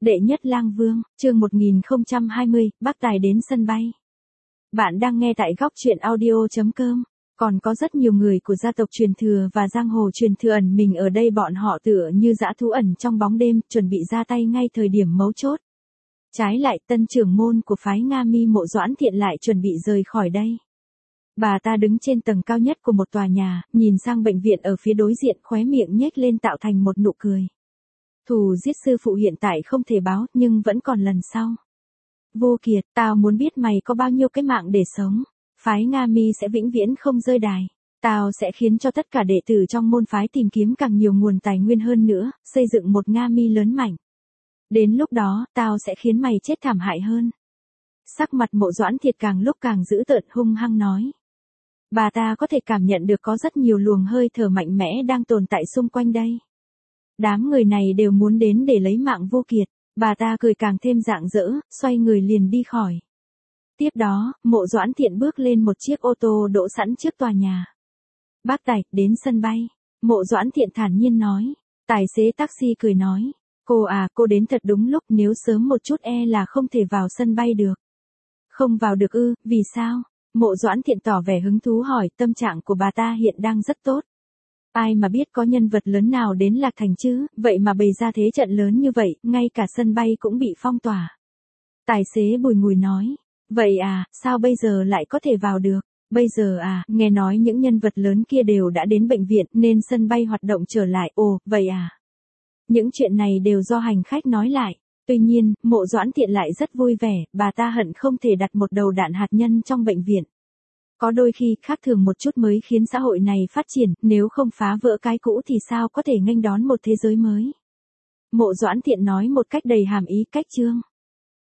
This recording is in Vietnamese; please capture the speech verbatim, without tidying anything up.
Đệ nhất lang vương, chương một nghìn không trăm hai mươi, bác tài đến sân bay. Bạn đang nghe tại góc truyện audio chấm com. Còn có rất nhiều người của gia tộc truyền thừa và giang hồ truyền thừa ẩn mình ở đây, bọn họ tựa như dã thú ẩn trong bóng đêm, chuẩn bị ra tay ngay thời điểm mấu chốt. Trái lại, tân trưởng môn của phái Nga Mi Mộ Doãn Thiện lại chuẩn bị rời khỏi đây. Bà ta đứng trên tầng cao nhất của một tòa nhà, nhìn sang bệnh viện ở phía đối diện, khóe miệng nhếch lên tạo thành một nụ cười. Thù giết sư phụ hiện tại không thể báo, nhưng vẫn còn lần sau. Vô Kiệt, tao muốn biết mày có bao nhiêu cái mạng để sống. Phái Nga Mi sẽ vĩnh viễn không rơi đài. Tao sẽ khiến cho tất cả đệ tử trong môn phái tìm kiếm càng nhiều nguồn tài nguyên hơn nữa, xây dựng một Nga Mi lớn mạnh. Đến lúc đó, tao sẽ khiến mày chết thảm hại hơn. Sắc mặt Mộ Doãn Thiệt càng lúc càng dữ tợn, hung hăng nói. Bà ta có thể cảm nhận được có rất nhiều luồng hơi thở mạnh mẽ đang tồn tại xung quanh đây. Đám người này đều muốn đến để lấy mạng Vô Kiệt. Bà ta cười càng thêm rạng rỡ, xoay người liền đi khỏi. Tiếp đó, Mộ Doãn Thiện bước lên một chiếc ô tô đỗ sẵn trước tòa nhà. Bác Tài, đến sân bay. Mộ Doãn Thiện thản nhiên nói. Tài xế taxi cười nói. Cô à, cô đến thật đúng lúc, nếu sớm một chút e là không thể vào sân bay được. Không vào được ư, vì sao? Mộ Doãn Thiện tỏ vẻ hứng thú hỏi, tâm trạng của bà ta hiện đang rất tốt. Ai mà biết có nhân vật lớn nào đến Lạc Thành chứ, vậy mà bày ra thế trận lớn như vậy, ngay cả sân bay cũng bị phong tỏa. Tài xế bùi ngùi nói, vậy à, sao bây giờ lại có thể vào được? Bây giờ à, nghe nói những nhân vật lớn kia đều đã đến bệnh viện nên sân bay hoạt động trở lại, ồ, vậy à. Những chuyện này đều do hành khách nói lại. Tuy nhiên, Mộ Doãn Thiện lại rất vui vẻ, bà ta hận không thể đặt một đầu đạn hạt nhân trong bệnh viện. Có đôi khi khác thường một chút mới khiến xã hội này phát triển, nếu không phá vỡ cái cũ thì sao có thể nghênh đón một thế giới mới. Mộ Doãn Thiện nói một cách đầy hàm ý, cách chương.